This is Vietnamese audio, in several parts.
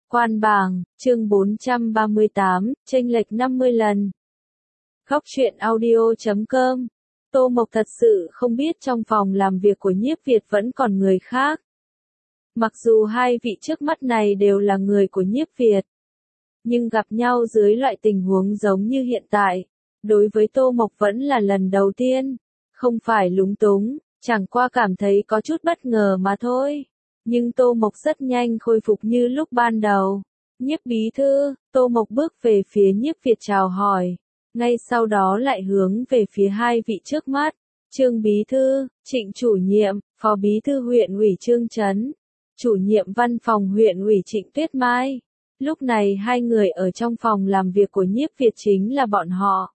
Quan bảng, chương 438, chênh lệch 50 lần. Góc truyện audio.com. Tô Mộc thật sự không biết trong phòng làm việc của Nhiếp Việt vẫn còn người khác. Mặc dù hai vị trước mắt này đều là người của Nhiếp Việt, nhưng gặp nhau dưới loại tình huống giống như hiện tại, đối với Tô Mộc vẫn là lần đầu tiên, không phải lúng túng, chẳng qua cảm thấy có chút bất ngờ mà thôi. Nhưng Tô Mộc rất nhanh khôi phục như lúc ban đầu. Nhiếp bí thư, Tô Mộc bước về phía Nhiếp Việt chào hỏi, ngay sau đó lại hướng về phía hai vị trước mắt, Trương bí thư, Trịnh chủ nhiệm, Phó bí thư huyện ủy Trương Chấn, chủ nhiệm văn phòng huyện ủy Trịnh Tuyết Mai. Lúc này hai người ở trong phòng làm việc của Nhiếp Việt chính là bọn họ.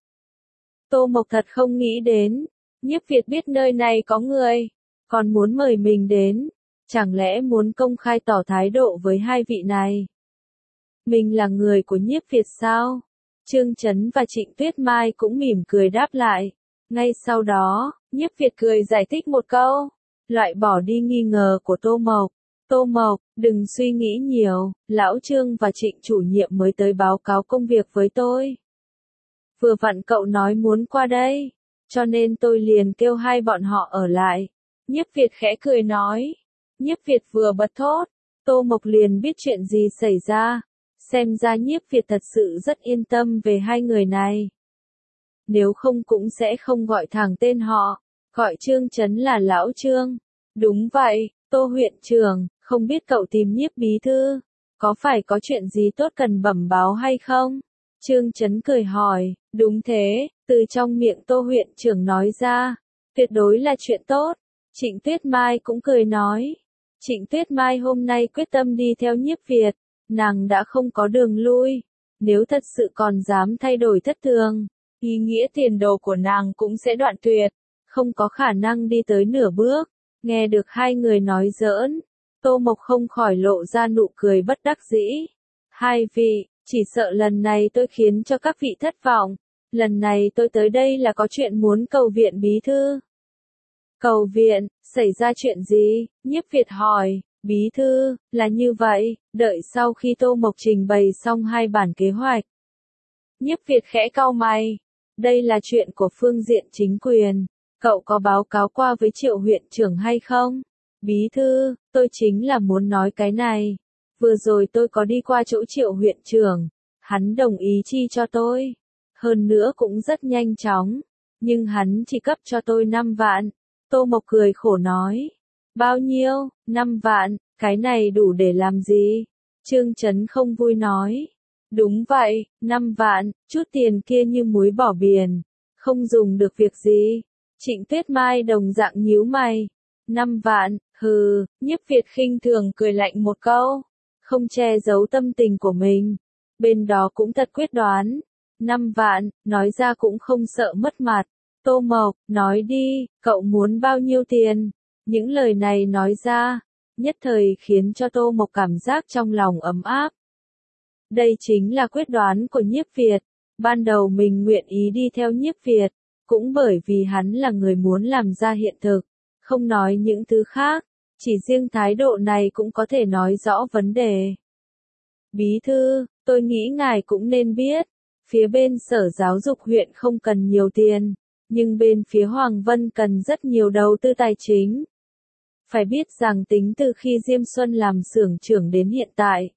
Tô Mộc thật không nghĩ đến, Nhiếp Việt biết nơi này có người, còn muốn mời mình đến, chẳng lẽ muốn công khai tỏ thái độ với hai vị này? Mình là người của Nhiếp Việt sao? Trương Chấn và Trịnh Tuyết Mai cũng mỉm cười đáp lại. Ngay sau đó, Nhiếp Việt cười giải thích một câu, loại bỏ đi nghi ngờ của Tô Mộc. Tô Mộc, đừng suy nghĩ nhiều, lão Trương và Trịnh chủ nhiệm mới tới báo cáo công việc với tôi. Vừa vặn cậu nói muốn qua đây, cho nên tôi liền kêu hai bọn họ ở lại. Nhiếp Việt khẽ cười nói. Nhiếp Việt vừa bật thốt, Tô Mộc liền biết chuyện gì xảy ra. Xem ra Nhiếp Việt thật sự rất yên tâm về hai người này. Nếu không cũng sẽ không gọi thẳng tên họ, gọi Trương Chấn là lão Trương. Đúng vậy, Tô huyện trưởng, không biết cậu tìm Nhiếp bí thư, có phải có chuyện gì tốt cần bẩm báo hay không? Trương Chấn cười hỏi, đúng thế, từ trong miệng Tô huyện trưởng nói ra, tuyệt đối là chuyện tốt. Trịnh Tuyết Mai cũng cười nói. Trịnh Tuyết Mai hôm nay quyết tâm đi theo Nhiếp Việt, nàng đã không có đường lui. Nếu thật sự còn dám thay đổi thất thường, ý nghĩa tiền đồ của nàng cũng sẽ đoạn tuyệt, không có khả năng đi tới nửa bước. Nghe được hai người nói giỡn, Tô Mộc không khỏi lộ ra nụ cười bất đắc dĩ. Hai vị, chỉ sợ lần này tôi khiến cho các vị thất vọng. Lần này tôi tới đây là có chuyện muốn cầu viện bí thư. Cầu viện, xảy ra chuyện gì? Nhiếp Việt hỏi. Bí thư, là như vậy, đợi sau khi Tô Mộc trình bày xong hai bản kế hoạch. Nhiếp Việt khẽ cau mày. Đây là chuyện của phương diện chính quyền. Cậu có báo cáo qua với Triệu huyện trưởng hay không? Bí thư, tôi chính là muốn nói cái này. Vừa rồi tôi có đi qua chỗ Triệu huyện trưởng. Hắn đồng ý chi cho tôi. Hơn nữa cũng rất nhanh chóng. Nhưng hắn chỉ cấp cho tôi 5 vạn. Tô Mộc cười khổ nói. Bao nhiêu? 5 vạn, cái này đủ để làm gì? Trương Chấn không vui nói. Đúng vậy, 5 vạn, chút tiền kia như muối bỏ biển, không dùng được việc gì. Trịnh Tuyết Mai đồng dạng nhíu mày. 5 vạn, hừ, Nhiếp Việt khinh thường cười lạnh một câu, không che giấu tâm tình của mình. Bên đó cũng thật quyết đoán. 5 vạn, nói ra cũng không sợ mất mặt. Tô Mộc, nói đi, cậu muốn bao nhiêu tiền? Những lời này nói ra, nhất thời khiến cho Tô Mộc cảm giác trong lòng ấm áp. Đây chính là quyết đoán của Nhiếp Việt. Ban đầu mình nguyện ý đi theo Nhiếp Việt, cũng bởi vì hắn là người muốn làm ra hiện thực, không nói những thứ khác, chỉ riêng thái độ này cũng có thể nói rõ vấn đề. Bí thư, tôi nghĩ ngài cũng nên biết, phía bên Sở Giáo dục huyện không cần nhiều tiền, nhưng bên phía Hoàng Vân cần rất nhiều đầu tư tài chính. Phải biết rằng tính từ khi Diêm Xuân làm xưởng trưởng đến hiện tại,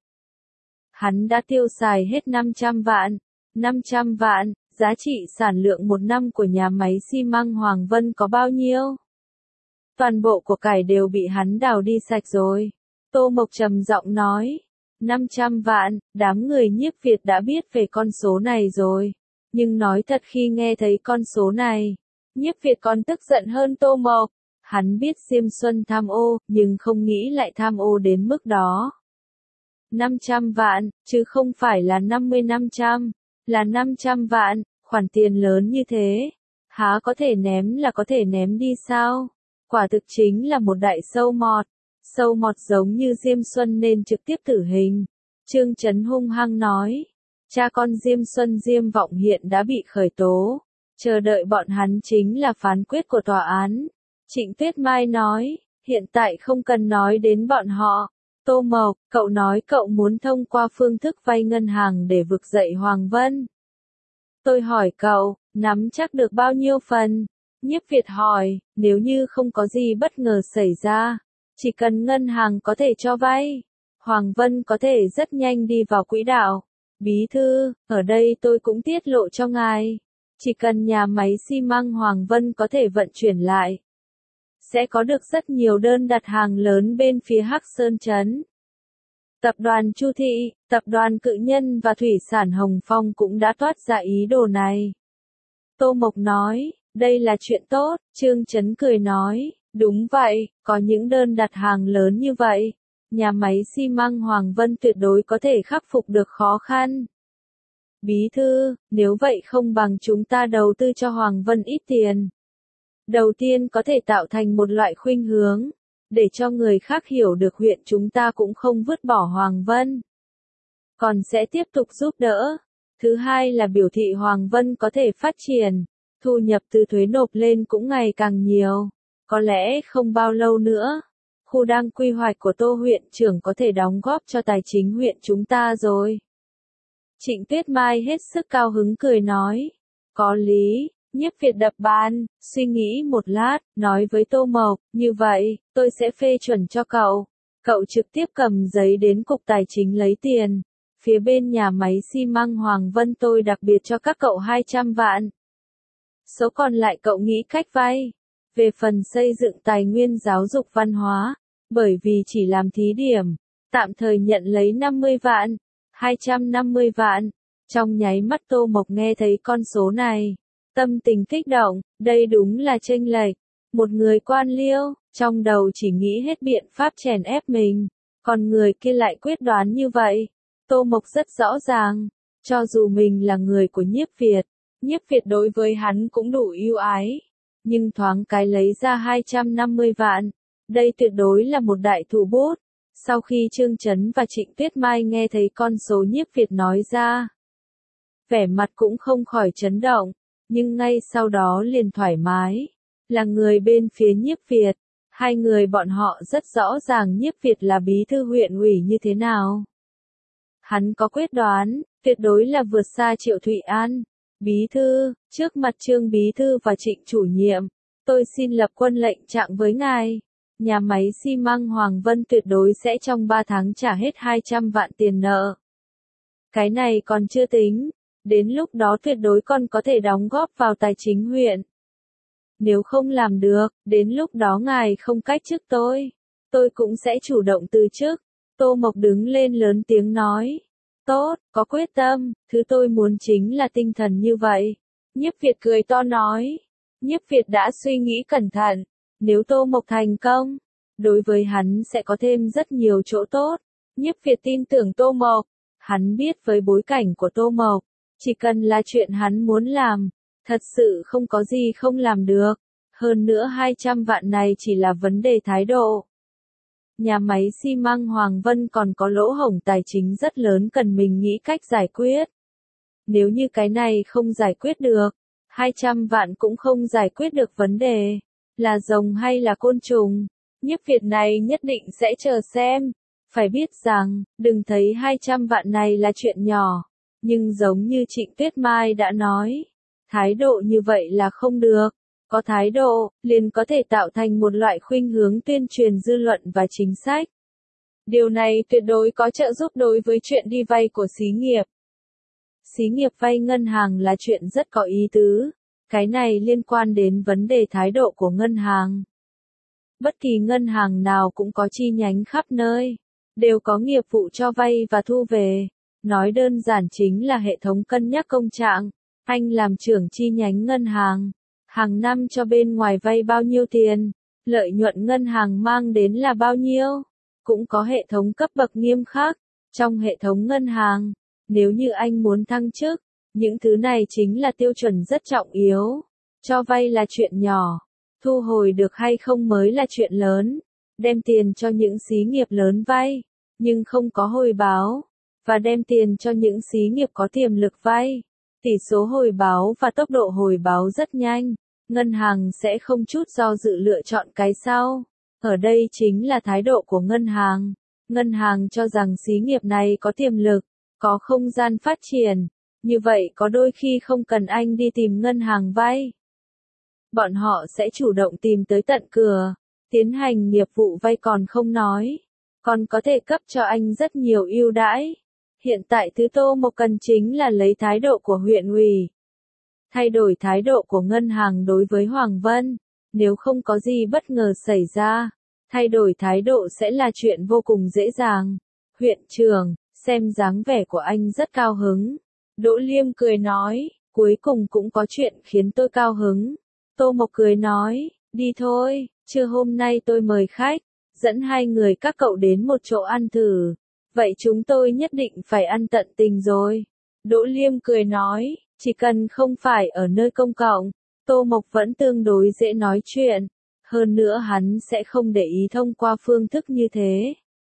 hắn đã tiêu xài hết 500 vạn. 500 vạn, giá trị sản lượng một năm của nhà máy xi măng Hoàng Vân có bao nhiêu? Toàn bộ của cải đều bị hắn đào đi sạch rồi. Tô Mộc trầm giọng nói. 500 vạn, đám người Nhiếp Việt đã biết về con số này rồi. Nhưng nói thật khi nghe thấy con số này, Nhiếp Việt còn tức giận hơn Tô Mộc. Hắn biết Diêm Xuân tham ô, nhưng không nghĩ lại tham ô đến mức đó. 500 vạn, chứ không phải là 50-500, là 500 vạn, khoản tiền lớn như thế. Há có thể ném là có thể ném đi sao? Quả thực chính là một đại sâu mọt. Sâu mọt giống như Diêm Xuân nên trực tiếp tử hình. Trương Chấn hung hăng nói. Cha con Diêm Xuân Diêm Vọng hiện đã bị khởi tố. Chờ đợi bọn hắn chính là phán quyết của tòa án. Trịnh Tuyết Mai nói, hiện tại không cần nói đến bọn họ. Tô Mộc, cậu nói cậu muốn thông qua phương thức vay ngân hàng để vực dậy Hoàng Vân. Tôi hỏi cậu, nắm chắc được bao nhiêu phần? Nhiếp Việt hỏi, nếu như không có gì bất ngờ xảy ra, chỉ cần ngân hàng có thể cho vay, Hoàng Vân có thể rất nhanh đi vào quỹ đạo. Bí thư, ở đây tôi cũng tiết lộ cho ngài, chỉ cần nhà máy xi măng Hoàng Vân có thể vận chuyển lại, sẽ có được rất nhiều đơn đặt hàng lớn bên phía Hắc Sơn Trấn. Tập đoàn Chu Thị, tập đoàn Cự Nhân và Thủy sản Hồng Phong cũng đã toát ra ý đồ này. Tô Mộc nói, đây là chuyện tốt, Trương Chấn cười nói, đúng vậy, có những đơn đặt hàng lớn như vậy, nhà máy xi măng Hoàng Vân tuyệt đối có thể khắc phục được khó khăn. Bí thư, nếu vậy không bằng chúng ta đầu tư cho Hoàng Vân ít tiền. Đầu tiên có thể tạo thành một loại khuynh hướng, để cho người khác hiểu được huyện chúng ta cũng không vứt bỏ Hoàng Vân, còn sẽ tiếp tục giúp đỡ. Thứ hai là biểu thị Hoàng Vân có thể phát triển, thu nhập từ thuế nộp lên cũng ngày càng nhiều. Có lẽ không bao lâu nữa, khu đang quy hoạch của Tô huyện trưởng có thể đóng góp cho tài chính huyện chúng ta rồi. Trịnh Tuyết Mai hết sức cao hứng cười nói, có lý. Nhiếp Việt đập bàn, suy nghĩ một lát, nói với Tô Mộc, như vậy, tôi sẽ phê chuẩn cho cậu. Cậu trực tiếp cầm giấy đến cục tài chính lấy tiền. Phía bên nhà máy xi măng Hoàng Vân tôi đặc biệt cho các cậu 200 vạn. Số còn lại cậu nghĩ cách vay. Về phần xây dựng tài nguyên giáo dục văn hóa, bởi vì chỉ làm thí điểm, tạm thời nhận lấy 50 vạn, 250 vạn. Trong nháy mắt Tô Mộc nghe thấy con số này, tâm tình kích động, đây đúng là chênh lệch. Một người quan liêu, trong đầu chỉ nghĩ hết biện pháp chèn ép mình, còn người kia lại quyết đoán như vậy. Tô Mộc rất rõ ràng, cho dù mình là người của Nhiếp Việt đối với hắn cũng đủ ưu ái, nhưng thoáng cái lấy ra 250 vạn, đây tuyệt đối là một đại thủ bút. Sau khi Trương Chấn và Trịnh Tuyết Mai nghe thấy con số Nhiếp Việt nói ra, vẻ mặt cũng không khỏi chấn động, nhưng ngay sau đó liền thoải mái. Là người bên phía Nhiếp Việt, hai người bọn họ rất rõ ràng Nhiếp Việt là bí thư huyện ủy như thế nào. Hắn có quyết đoán, tuyệt đối là vượt xa Triệu Thụy An. Bí thư, trước mặt Trương bí thư và Trịnh chủ nhiệm, tôi xin lập quân lệnh trạng với ngài. Nhà máy xi măng Hoàng Vân tuyệt đối sẽ trong 3 tháng trả hết 200 vạn tiền nợ. Cái này còn chưa tính, đến lúc đó tuyệt đối còn có thể đóng góp vào tài chính huyện. Nếu không làm được, đến lúc đó ngài không cách chức tôi cũng sẽ chủ động từ chức. Tô Mộc đứng lên lớn tiếng nói. Tốt, có quyết tâm, thứ tôi muốn chính là tinh thần như vậy. Nhiếp Việt cười to nói. Nhiếp Việt đã suy nghĩ cẩn thận, nếu Tô Mộc thành công, đối với hắn sẽ có thêm rất nhiều chỗ tốt. Nhiếp Việt tin tưởng Tô Mộc, hắn biết với bối cảnh của Tô Mộc, chỉ cần là chuyện hắn muốn làm, thật sự không có gì không làm được. Hơn nữa 200 vạn này chỉ là vấn đề thái độ. Nhà máy xi măng Hoàng Vân còn có lỗ hổng tài chính rất lớn cần mình nghĩ cách giải quyết. Nếu như cái này không giải quyết được, 200 vạn cũng không giải quyết được vấn đề. Là rồng hay là côn trùng? Nhiếp Việt này nhất định sẽ chờ xem. Phải biết rằng, đừng thấy 200 vạn này là chuyện nhỏ. Nhưng giống như Trịnh Tuyết Mai đã nói, thái độ như vậy là không được. Có thái độ, liền có thể tạo thành một loại khuynh hướng tuyên truyền dư luận và chính sách. Điều này tuyệt đối có trợ giúp đối với chuyện đi vay của xí nghiệp. Xí nghiệp vay ngân hàng là chuyện rất có ý tứ. Cái này liên quan đến vấn đề thái độ của ngân hàng. Bất kỳ ngân hàng nào cũng có chi nhánh khắp nơi, đều có nghiệp vụ cho vay và thu về. Nói đơn giản chính là hệ thống cân nhắc công trạng. Anh làm trưởng chi nhánh ngân hàng, hàng năm cho bên ngoài vay bao nhiêu tiền, lợi nhuận ngân hàng mang đến là bao nhiêu. Cũng có hệ thống cấp bậc nghiêm khắc. Trong hệ thống ngân hàng, nếu như anh muốn thăng chức, những thứ này chính là tiêu chuẩn rất trọng yếu. Cho vay là chuyện nhỏ, thu hồi được hay không mới là chuyện lớn. Đem tiền cho những xí nghiệp lớn vay, nhưng không có hồi báo, và đem tiền cho những xí nghiệp có tiềm lực vay. Tỷ số hồi báo và tốc độ hồi báo rất nhanh, ngân hàng sẽ không chút do dự lựa chọn cái sau. Ở đây chính là thái độ của ngân hàng. Ngân hàng cho rằng xí nghiệp này có tiềm lực, có không gian phát triển, như vậy có đôi khi không cần anh đi tìm ngân hàng vay. Bọn họ sẽ chủ động tìm tới tận cửa, tiến hành nghiệp vụ vay còn không nói, còn có thể cấp cho anh rất nhiều ưu đãi. Hiện tại thứ Tô Mộc cần chính là lấy thái độ của huyện ủy, thay đổi thái độ của ngân hàng đối với Hoàng Vân, nếu không có gì bất ngờ xảy ra, thay đổi thái độ sẽ là chuyện vô cùng dễ dàng. Huyện trưởng, xem dáng vẻ của anh rất cao hứng. Đỗ Liêm cười nói, cuối cùng cũng có chuyện khiến tôi cao hứng. Tô Mộc cười nói, đi thôi, trưa hôm nay tôi mời khách, dẫn hai người các cậu đến một chỗ ăn thử. Vậy chúng tôi nhất định phải ăn tận tình rồi. Đỗ Liêm cười nói, chỉ cần không phải ở nơi công cộng, Tô Mộc vẫn tương đối dễ nói chuyện. Hơn nữa hắn sẽ không để ý thông qua phương thức như thế.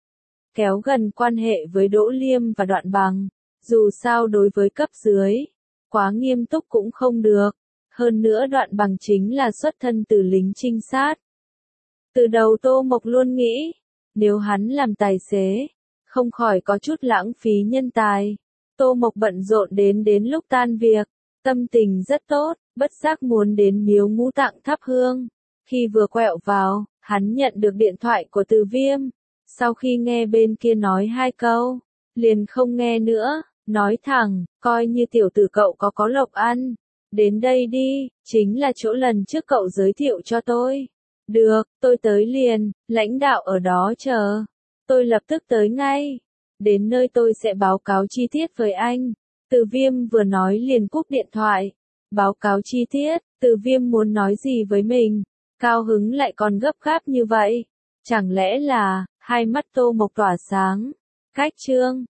Kéo gần quan hệ với Đỗ Liêm và Đoạn Bằng, dù sao đối với cấp dưới, quá nghiêm túc cũng không được. Hơn nữa Đoạn Bằng chính là xuất thân từ lính trinh sát. Từ đầu Tô Mộc luôn nghĩ, nếu hắn làm tài xế, không khỏi có chút lãng phí nhân tài. Tô Mộc bận rộn đến lúc tan việc, tâm tình rất tốt, bất giác muốn đến Miếu Ngũ Tạng thắp hương. Khi vừa quẹo vào, hắn nhận được điện thoại của Từ Viêm. Sau khi nghe bên kia nói hai câu, liền không nghe nữa, nói thẳng, coi như tiểu tử cậu có lộc ăn. Đến đây đi, chính là chỗ lần trước cậu giới thiệu cho tôi. Được, tôi tới liền, lãnh đạo ở đó chờ. Tôi lập tức tới ngay. Đến nơi tôi sẽ báo cáo chi tiết với anh. Từ Viêm vừa nói liền cúp điện thoại. Báo cáo chi tiết, Từ Viêm muốn nói gì với mình? Cao hứng lại còn gấp gáp như vậy. Chẳng lẽ là, hai mắt Tô Mộc tỏa sáng. Cách chương